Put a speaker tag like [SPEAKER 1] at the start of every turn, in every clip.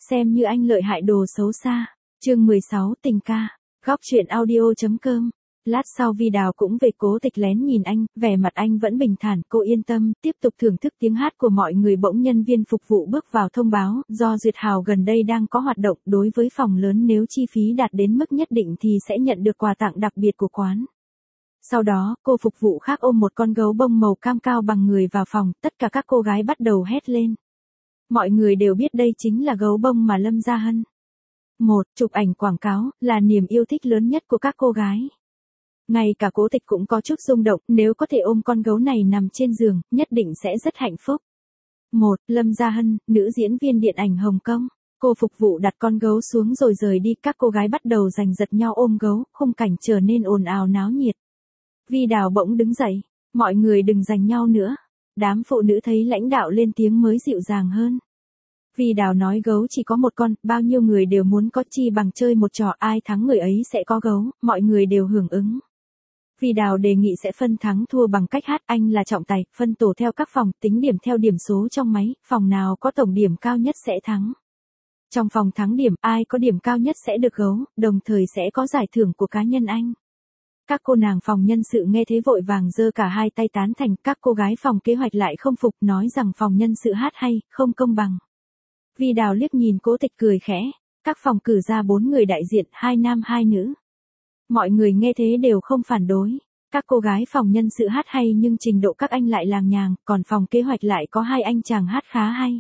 [SPEAKER 1] xem như anh lợi hại đồ xấu xa. Chương 16 tình ca. Góc truyện audio.com. Lát sau Vi Đào cũng về, Cố Tịch lén nhìn anh, vẻ mặt anh vẫn bình thản, cô yên tâm, tiếp tục thưởng thức tiếng hát của mọi người. Bỗng nhân viên phục vụ bước vào thông báo, do Duyệt Hào gần đây đang có hoạt động, đối với phòng lớn nếu chi phí đạt đến mức nhất định thì sẽ nhận được quà tặng đặc biệt của quán. Sau đó, cô phục vụ khác ôm một con gấu bông màu cam cao bằng người vào phòng, tất cả các cô gái bắt đầu hét lên. Mọi người đều biết đây chính là gấu bông mà Lâm Gia Hân. Chụp ảnh quảng cáo, là niềm yêu thích lớn nhất của các cô gái. Ngay cả Cố Tịch cũng có chút rung động, nếu có thể ôm con gấu này nằm trên giường, nhất định sẽ rất hạnh phúc. Lâm Gia Hân, nữ diễn viên điện ảnh Hồng Kông. Cô phục vụ đặt con gấu xuống rồi rời đi, các cô gái bắt đầu giành giật nhau ôm gấu, khung cảnh trở nên ồn ào náo nhiệt. Vi Đào bỗng đứng dậy, mọi người đừng giành nhau nữa. Đám phụ nữ thấy lãnh đạo lên tiếng mới dịu dàng hơn. Vi Đào nói gấu chỉ có một con, bao nhiêu người đều muốn có, chi bằng chơi một trò, ai thắng người ấy sẽ có gấu, mọi người đều hưởng ứng. Vi Đào đề nghị sẽ phân thắng thua bằng cách hát, anh là trọng tài, phân tổ theo các phòng, tính điểm theo điểm số trong máy, phòng nào có tổng điểm cao nhất sẽ thắng. Trong phòng thắng điểm, ai có điểm cao nhất sẽ được gấu, đồng thời sẽ có giải thưởng của cá nhân anh. Các cô nàng phòng nhân sự nghe thế vội vàng giơ cả hai tay tán thành, các cô gái phòng kế hoạch lại không phục, nói rằng phòng nhân sự hát hay, không công bằng. Vi Đào liếc nhìn Cố Tịch cười khẽ, các phòng cử ra 4 người đại diện, 2 nam 2 nữ. Mọi người nghe thế đều không phản đối. Các cô gái phòng nhân sự hát hay nhưng trình độ các anh lại làng nhàng, còn phòng kế hoạch lại có 2 anh chàng hát khá hay.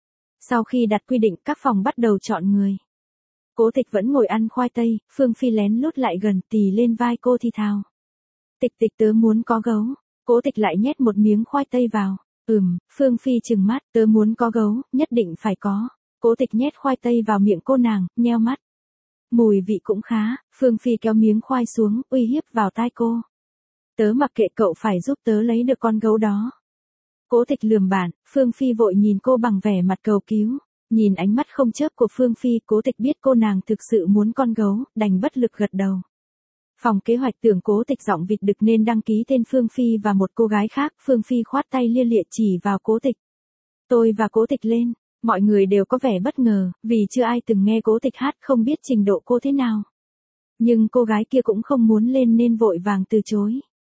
[SPEAKER 1] Sau khi đặt quy định, các phòng bắt đầu chọn người. Cố Tịch vẫn ngồi ăn khoai tây, Phương Phi lén lút lại gần, tì lên vai cô thì thào. Tịch Tịch tớ muốn có gấu. Cố Tịch lại nhét một miếng khoai tây vào. Phương Phi trừng mắt, tớ muốn có gấu, nhất định phải có. Cố Tịch nhét khoai tây vào miệng cô nàng, nheo mắt. Mùi vị cũng khá, Phương Phi kéo miếng khoai xuống, uy hiếp vào tai cô. Tớ mặc kệ, cậu phải giúp tớ lấy được con gấu đó. Cố Tịch lườm bản, Phương Phi vội nhìn cô bằng vẻ mặt cầu cứu. Nhìn ánh mắt không chớp của Phương Phi, Cố Tịch biết cô nàng thực sự muốn con gấu, đành bất lực gật đầu. Phòng kế hoạch tưởng Cố Tịch giọng vịt đực nên đăng ký tên Phương Phi và một cô gái khác, Phương Phi khoát tay lia lịa chỉ vào Cố Tịch. Tôi và Cố Tịch lên, mọi người đều có vẻ bất ngờ, vì chưa ai từng nghe Cố Tịch hát, không biết trình độ cô thế nào. Nhưng cô gái kia cũng không muốn lên nên vội vàng từ chối.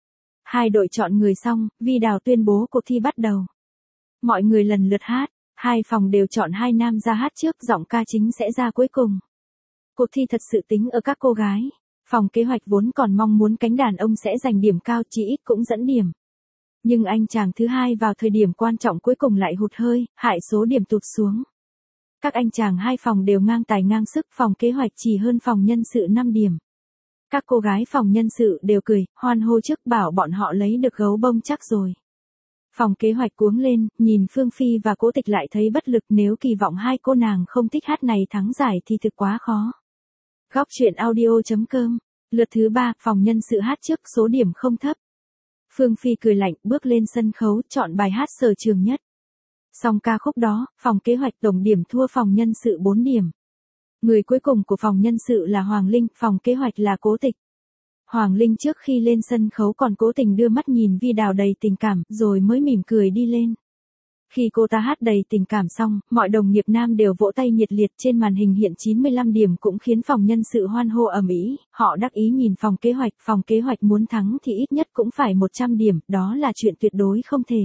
[SPEAKER 1] Hai đội chọn người xong, Vi Đào tuyên bố cuộc thi bắt đầu. Mọi người lần lượt hát, 2 phòng đều chọn 2 nam ra hát trước, giọng ca chính sẽ ra cuối cùng. Cuộc thi thật sự tính ở các cô gái. Phòng kế hoạch vốn còn mong muốn cánh đàn ông sẽ giành điểm cao, chí ít cũng dẫn điểm. Nhưng anh chàng thứ hai vào thời điểm quan trọng cuối cùng lại hụt hơi, hại số điểm tụt xuống. Các anh chàng 2 phòng đều ngang tài ngang sức, phòng kế hoạch chỉ hơn phòng nhân sự 5 điểm. Các cô gái phòng nhân sự đều cười, hoan hô trước, bảo bọn họ lấy được gấu bông chắc rồi. Phòng kế hoạch cuống lên, nhìn Phương Phi và Cố Tịch lại thấy bất lực, nếu kỳ vọng 2 cô nàng không thích hát này thắng giải thì thực quá khó. Góc truyện audio.com. Lượt thứ 3, phòng nhân sự hát trước, số điểm không thấp. Phương Phi cười lạnh, bước lên sân khấu, chọn bài hát sở trường nhất. Xong ca khúc đó, phòng kế hoạch tổng điểm thua phòng nhân sự 4 điểm. Người cuối cùng của phòng nhân sự là Hoàng Linh, phòng kế hoạch là Cố Tịch. Hoàng Linh trước khi lên sân khấu còn cố tình đưa mắt nhìn Vi Đào đầy tình cảm, rồi mới mỉm cười đi lên. Khi cô ta hát đầy tình cảm xong, mọi đồng nghiệp nam đều vỗ tay nhiệt liệt, trên màn hình hiện 95 điểm cũng khiến phòng nhân sự hoan hô ầm ĩ, họ đắc ý nhìn phòng kế hoạch muốn thắng thì ít nhất cũng phải 100 điểm, đó là chuyện tuyệt đối không thể.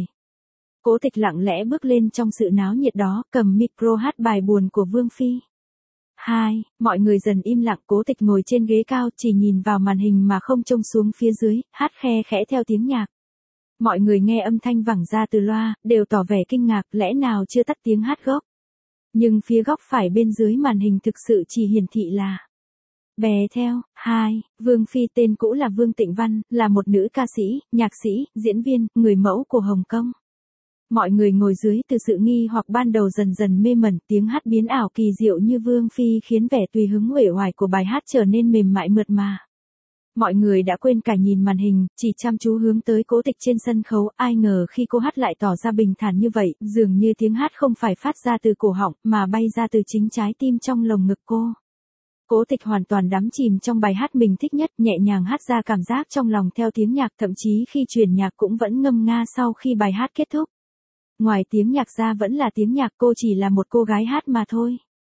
[SPEAKER 1] Cố Tịch lặng lẽ bước lên trong sự náo nhiệt đó, cầm micro hát bài buồn của Vương Phi. Mọi người dần im lặng, Cố Tịch ngồi trên ghế cao chỉ nhìn vào màn hình mà không trông xuống phía dưới, hát khe khẽ theo tiếng nhạc. Mọi người nghe âm thanh vẳng ra từ loa, đều tỏ vẻ kinh ngạc, lẽ nào chưa tắt tiếng hát gốc. Nhưng phía góc phải bên dưới màn hình thực sự chỉ hiển thị là bè theo. Vương Phi tên cũ là Vương Tịnh Văn, là một nữ ca sĩ, nhạc sĩ, diễn viên, người mẫu của Hồng Kông. Mọi người ngồi dưới từ sự nghi hoặc ban đầu dần dần mê mẩn, tiếng hát biến ảo kỳ diệu như Vương Phi khiến vẻ tùy hứng uể oải của bài hát trở nên mềm mại mượt mà. Mọi người đã quên cả nhìn màn hình, chỉ chăm chú hướng tới Cố Tịch trên sân khấu, ai ngờ khi cô hát lại tỏ ra bình thản như vậy, dường như tiếng hát không phải phát ra từ cổ họng, mà bay ra từ chính trái tim trong lồng ngực cô. Cố Tịch hoàn toàn đắm chìm trong bài hát mình thích nhất, nhẹ nhàng hát ra cảm giác trong lòng theo tiếng nhạc, thậm chí khi chuyển nhạc cũng vẫn ngâm nga sau khi bài hát kết thúc. Ngoài tiếng nhạc ra vẫn là tiếng nhạc, cô chỉ là một cô gái hát mà thôi.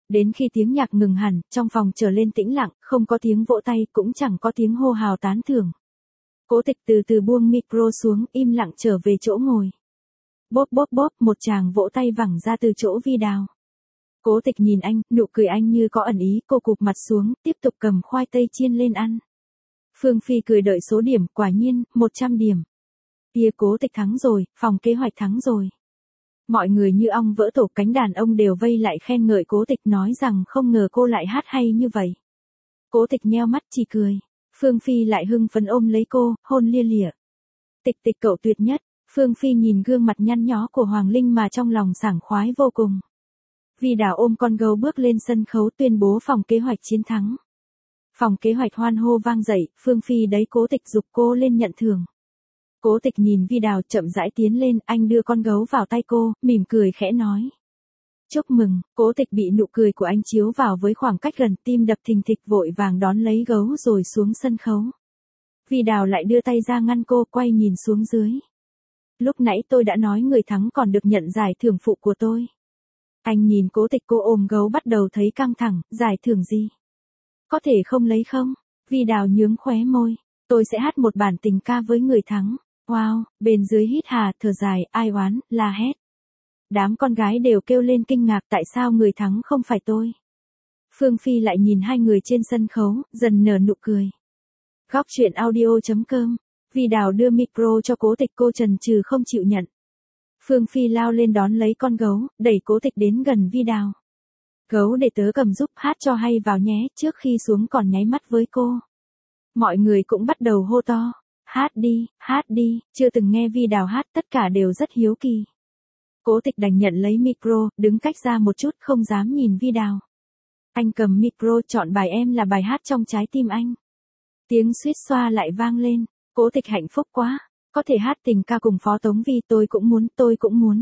[SPEAKER 1] Đến khi tiếng nhạc ngừng hẳn, trong phòng trở lên tĩnh lặng, không có tiếng vỗ tay, cũng chẳng có tiếng hô hào tán thưởng. Cố Tịch từ từ buông micro xuống, im lặng trở về chỗ ngồi. Bốp bốp bốp, một tràng vỗ tay vẳng ra từ chỗ Vi Đào. Cố Tịch nhìn anh, nụ cười anh như có ẩn ý, cô cụp mặt xuống, tiếp tục cầm khoai tây chiên lên ăn. Phương Phi cười đợi số điểm, quả nhiên, 100 điểm. Kia Cố Tịch thắng rồi, phòng kế hoạch thắng rồi. Mọi người như ong vỡ tổ, cánh đàn ông đều vây lại khen ngợi Cố Tịch, nói rằng không ngờ cô lại hát hay như vậy. Cố Tịch nheo mắt chỉ cười. Phương Phi lại hưng phấn ôm lấy cô, hôn lia lịa. Tịch Tịch cậu tuyệt nhất. Phương Phi nhìn gương mặt nhăn nhó của Hoàng Linh mà trong lòng sảng khoái vô cùng. Vi Đào ôm con gấu bước lên sân khấu tuyên bố phòng kế hoạch chiến thắng. Phòng kế hoạch hoan hô vang dậy, Phương Phi đấy Cố Tịch giục cô lên nhận thưởng. Cố Tịch nhìn Vi Đào chậm rãi tiến lên, anh đưa con gấu vào tay cô, mỉm cười khẽ nói. Chúc mừng. Cố Tịch bị nụ cười của anh chiếu vào với khoảng cách gần, tim đập thình thịch, vội vàng đón lấy gấu rồi xuống sân khấu. Vi Đào lại đưa tay ra ngăn cô, quay nhìn xuống dưới. Lúc nãy tôi đã nói người thắng còn được nhận giải thưởng phụ của tôi. Anh nhìn Cố Tịch, cô ôm gấu bắt đầu thấy căng thẳng, giải thưởng gì? Có thể không lấy không? Vi Đào nhướng khóe môi. Tôi sẽ hát một bản tình ca với người thắng. Wow, bên dưới hít hà, thở dài, ai oán, la hét. Đám con gái đều kêu lên kinh ngạc, tại sao người thắng không phải tôi? Phương Phi lại nhìn hai người trên sân khấu, dần nở nụ cười. Góc truyện audio.com. Vi Đào đưa micro cho Cố Tịch, cô chần chừ không chịu nhận. Phương Phi lao lên đón lấy con gấu, đẩy Cố Tịch đến gần Vi Đào. Gấu để tớ cầm giúp hát cho hay vào nhé, trước khi xuống còn nháy mắt với cô. Mọi người cũng bắt đầu hô to. Hát đi, chưa từng nghe Vi Đào hát, tất cả đều rất hiếu kỳ. Cố Tịch đành nhận lấy micro, đứng cách ra một chút, không dám nhìn Vi Đào. Anh cầm micro, chọn bài Em là bài hát trong trái tim anh. Tiếng suýt xoa lại vang lên. Cố Tịch hạnh phúc quá, có thể hát tình ca cùng Phó Tống Vi, tôi cũng muốn.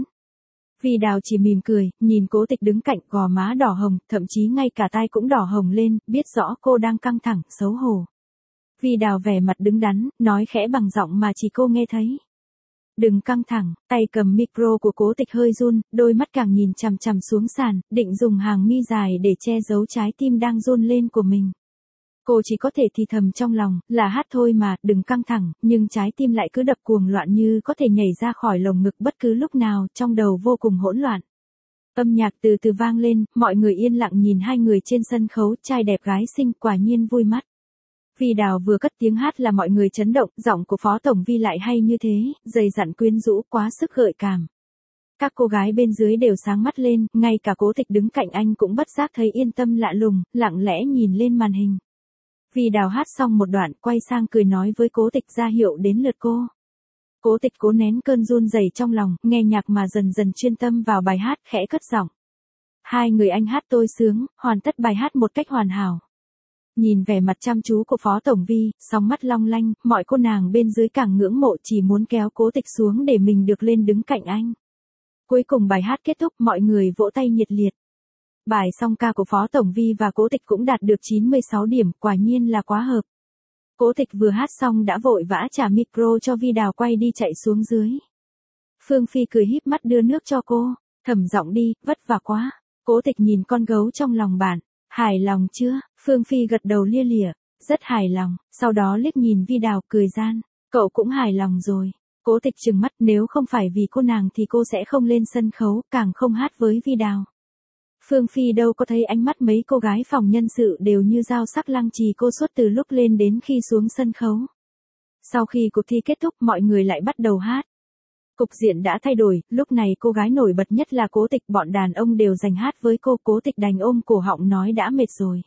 [SPEAKER 1] Vi Đào chỉ mỉm cười, nhìn Cố Tịch đứng cạnh, gò má đỏ hồng, thậm chí ngay cả tai cũng đỏ hồng lên, biết rõ cô đang căng thẳng, xấu hổ. Vi Đào vẻ mặt đứng đắn, nói khẽ bằng giọng mà chỉ cô nghe thấy. Đừng căng thẳng, tay cầm micro của Cố Tịch hơi run, đôi mắt càng nhìn chằm chằm xuống sàn, định dùng hàng mi dài để che giấu trái tim đang run lên của mình. Cô chỉ có thể thì thầm trong lòng, là hát thôi mà, đừng căng thẳng, nhưng trái tim lại cứ đập cuồng loạn như có thể nhảy ra khỏi lồng ngực bất cứ lúc nào, trong đầu vô cùng hỗn loạn. Âm nhạc từ từ vang lên, mọi người yên lặng nhìn hai người trên sân khấu, trai đẹp gái xinh, quả nhiên vui mắt. Vi Đào vừa cất tiếng hát là mọi người chấn động, giọng của Phó Tổng Vi lại hay như thế, dày dặn quyến rũ, quá sức gợi cảm. Các cô gái bên dưới đều sáng mắt lên, ngay cả Cố Tịch đứng cạnh anh cũng bất giác thấy yên tâm lạ lùng, lặng lẽ nhìn lên màn hình. Vi Đào hát xong một đoạn, quay sang cười nói với Cố Tịch, ra hiệu đến lượt cô. Cố Tịch cố nén cơn run rẩy trong lòng, nghe nhạc mà dần dần chuyên tâm vào bài hát, khẽ cất giọng. Hai người anh hát tôi sướng, hoàn tất bài hát một cách hoàn hảo. Nhìn vẻ mặt chăm chú của Phó Tổng Vi, sóng mắt long lanh, mọi cô nàng bên dưới càng ngưỡng mộ, chỉ muốn kéo Cố Tịch xuống để mình được lên đứng cạnh anh. Cuối cùng bài hát kết thúc, mọi người vỗ tay nhiệt liệt. Bài song ca của Phó Tổng Vi và Cố Tịch cũng đạt được 96 điểm, quả nhiên là quá hợp. Cố Tịch vừa hát xong đã vội vã trả micro cho Vi Đào, quay đi chạy xuống dưới. Phương Phi cười híp mắt đưa nước cho cô, thầm giọng đi, vất vả quá. Cố Tịch nhìn con gấu trong lòng bạn, hài lòng chưa? Phương Phi gật đầu lia lịa, rất hài lòng, sau đó liếc nhìn Vi Đào, cười gian, cậu cũng hài lòng rồi. Cố Tịch trừng mắt, nếu không phải vì cô nàng thì cô sẽ không lên sân khấu, càng không hát với Vi Đào. Phương Phi đâu có thấy ánh mắt mấy cô gái phòng nhân sự đều như dao sắc lăng trì cô suốt từ lúc lên đến khi xuống sân khấu. Sau khi cuộc thi kết thúc, mọi người lại bắt đầu hát. Cục diện đã thay đổi, lúc này cô gái nổi bật nhất là Cố Tịch, bọn đàn ông đều giành hát với cô. Cố Tịch đành ôm cổ họng nói đã mệt rồi.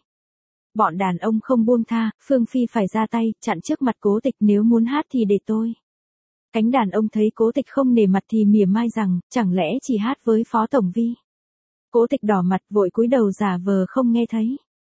[SPEAKER 1] Bọn đàn ông không buông tha, Phương Phi phải ra tay, chặn trước mặt Cố Tịch, nếu muốn hát thì để tôi. Cánh đàn ông thấy Cố Tịch không nể mặt thì mỉa mai rằng, chẳng lẽ chỉ hát với Phó Tổng Vi. Cố Tịch đỏ mặt vội cúi đầu giả vờ không nghe thấy.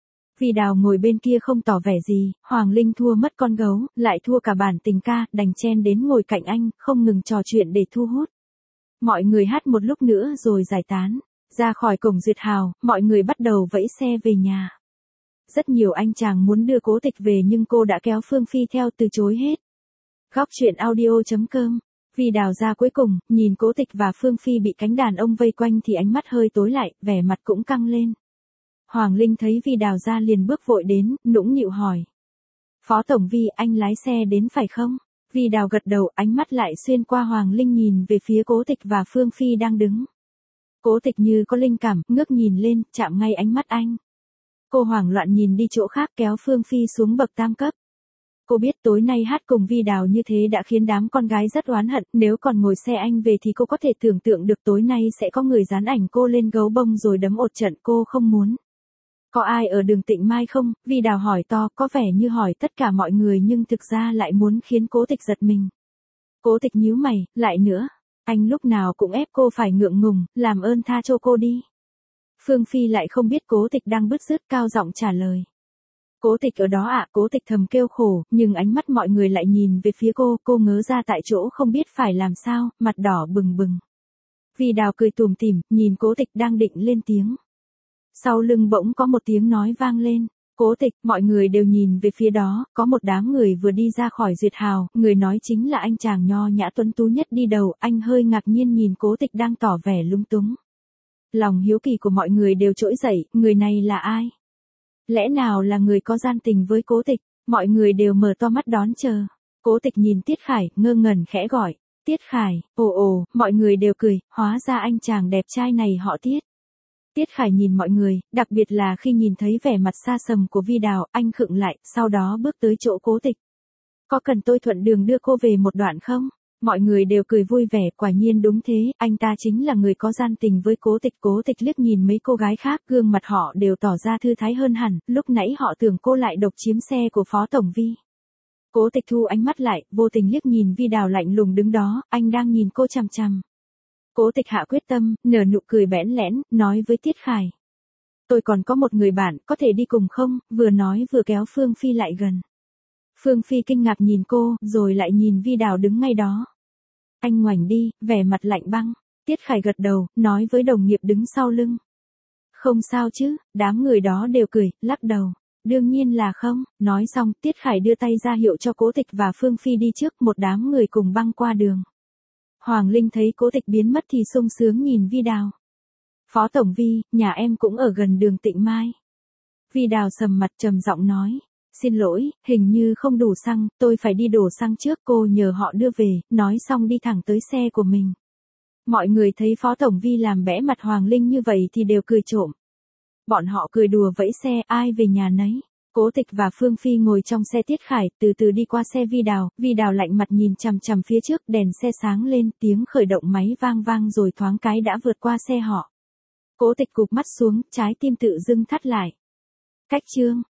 [SPEAKER 1] Vi Đào ngồi bên kia không tỏ vẻ gì, Hoàng Linh thua mất con gấu, lại thua cả bản tình ca, đành chen đến ngồi cạnh anh, không ngừng trò chuyện để thu hút. Mọi người hát một lúc nữa rồi giải tán. Ra khỏi cổng Duyệt Hào, mọi người bắt đầu vẫy xe về nhà. Rất nhiều anh chàng muốn đưa Cố Tịch về nhưng cô đã kéo Phương Phi theo, từ chối hết. Góc truyện audio.com. Vi Đào ra cuối cùng, nhìn Cố Tịch và Phương Phi bị cánh đàn ông vây quanh thì ánh mắt hơi tối lại, vẻ mặt cũng căng lên. Hoàng Linh thấy Vi Đào ra liền bước vội đến, nũng nịu hỏi. Phó Tổng Vi, anh lái xe đến phải không? Vi Đào gật đầu, ánh mắt lại xuyên qua Hoàng Linh nhìn về phía Cố Tịch và Phương Phi đang đứng. Cố Tịch như có linh cảm, ngước nhìn lên, chạm ngay ánh mắt anh. Cô hoảng loạn nhìn đi chỗ khác, kéo Phương Phi xuống bậc tam cấp. Cô biết tối nay hát cùng Vi Đào như thế đã khiến đám con gái rất oán hận, nếu còn ngồi xe anh về thì cô có thể tưởng tượng được tối nay sẽ có người dán ảnh cô lên gấu bông rồi đấm ột trận, cô không muốn. Có ai ở đường Tịnh Mai không? Vi Đào hỏi to, có vẻ như hỏi tất cả mọi người nhưng thực ra lại muốn khiến Cố Tịch giật mình. Cố Tịch nhíu mày, lại nữa. Anh lúc nào cũng ép cô phải ngượng ngùng, làm ơn tha cho cô đi. Phương Phi lại không biết Cố Tịch đang bứt rứt, cao giọng trả lời. Cố Tịch ở đó ạ, Cố Tịch thầm kêu khổ, nhưng ánh mắt mọi người lại nhìn về phía cô ngớ ra tại chỗ không biết phải làm sao, mặt đỏ bừng bừng. Vi Đào cười tủm tỉm, nhìn Cố Tịch đang định lên tiếng. Sau lưng bỗng có một tiếng nói vang lên. Cố Tịch, mọi người đều nhìn về phía đó, có một đám người vừa đi ra khỏi duyệt hào, người nói chính là anh chàng nho nhã tuấn tú nhất đi đầu, anh hơi ngạc nhiên nhìn Cố Tịch đang tỏ vẻ lung túng. Lòng hiếu kỳ của mọi người đều trỗi dậy, người này là ai? Lẽ nào là người có gian tình với Cố Tịch? Mọi người đều mở to mắt đón chờ. Cố Tịch nhìn Tiết Khải, ngơ ngẩn khẽ gọi. Tiết Khải, ồ, mọi người đều cười, hóa ra anh chàng đẹp trai này họ Tiết. Tiết Khải nhìn mọi người, đặc biệt là khi nhìn thấy vẻ mặt xa sầm của Vi Đào, anh khựng lại, sau đó bước tới chỗ Cố Tịch. Có cần tôi thuận đường đưa cô về một đoạn không? Mọi người đều cười vui vẻ, quả nhiên đúng thế, anh ta chính là người có gian tình với Cố Tịch. Cố Tịch liếc nhìn mấy cô gái khác, gương mặt họ đều tỏ ra thư thái hơn hẳn, lúc nãy họ tưởng cô lại độc chiếm xe của Phó Tổng Vi. Cố Tịch thu ánh mắt lại, vô tình liếc nhìn Vi Đào lạnh lùng đứng đó, anh đang nhìn cô chằm chằm. Cố Tịch hạ quyết tâm, nở nụ cười bẽn lẽn, nói với Tiết Khải. Tôi còn có một người bạn, có thể đi cùng không? Vừa nói vừa kéo Phương Phi lại gần. Phương Phi kinh ngạc nhìn cô, rồi lại nhìn Vi Đào đứng ngay đó. Anh ngoảnh đi, vẻ mặt lạnh băng. Tiết Khải gật đầu, nói với đồng nghiệp đứng sau lưng. Không sao chứ, đám người đó đều cười, lắc đầu. Đương nhiên là không, nói xong, Tiết Khải đưa tay ra hiệu cho Cố Tịch và Phương Phi đi trước, một đám người cùng băng qua đường. Hoàng Linh thấy Cố Tịch biến mất thì sung sướng nhìn Vi Đào. Phó Tổng Vi, nhà em cũng ở gần đường Tịnh Mai. Vi Đào sầm mặt trầm giọng nói. Xin lỗi, hình như không đủ xăng, tôi phải đi đổ xăng trước, cô nhờ họ đưa về, nói xong đi thẳng tới xe của mình. Mọi người thấy Phó Tổng Vi làm bẽ mặt Hoàng Linh như vậy thì đều cười trộm. Bọn họ cười đùa vẫy xe, ai về nhà nấy. Cố Tịch và Phương Phi ngồi trong xe Tiết Khải, từ từ đi qua xe Vi Đào lạnh mặt nhìn chằm chằm phía trước, đèn xe sáng lên, tiếng khởi động máy vang vang rồi thoáng cái đã vượt qua xe họ. Cố Tịch cụp mắt xuống, trái tim tự dưng thắt lại. Cách chương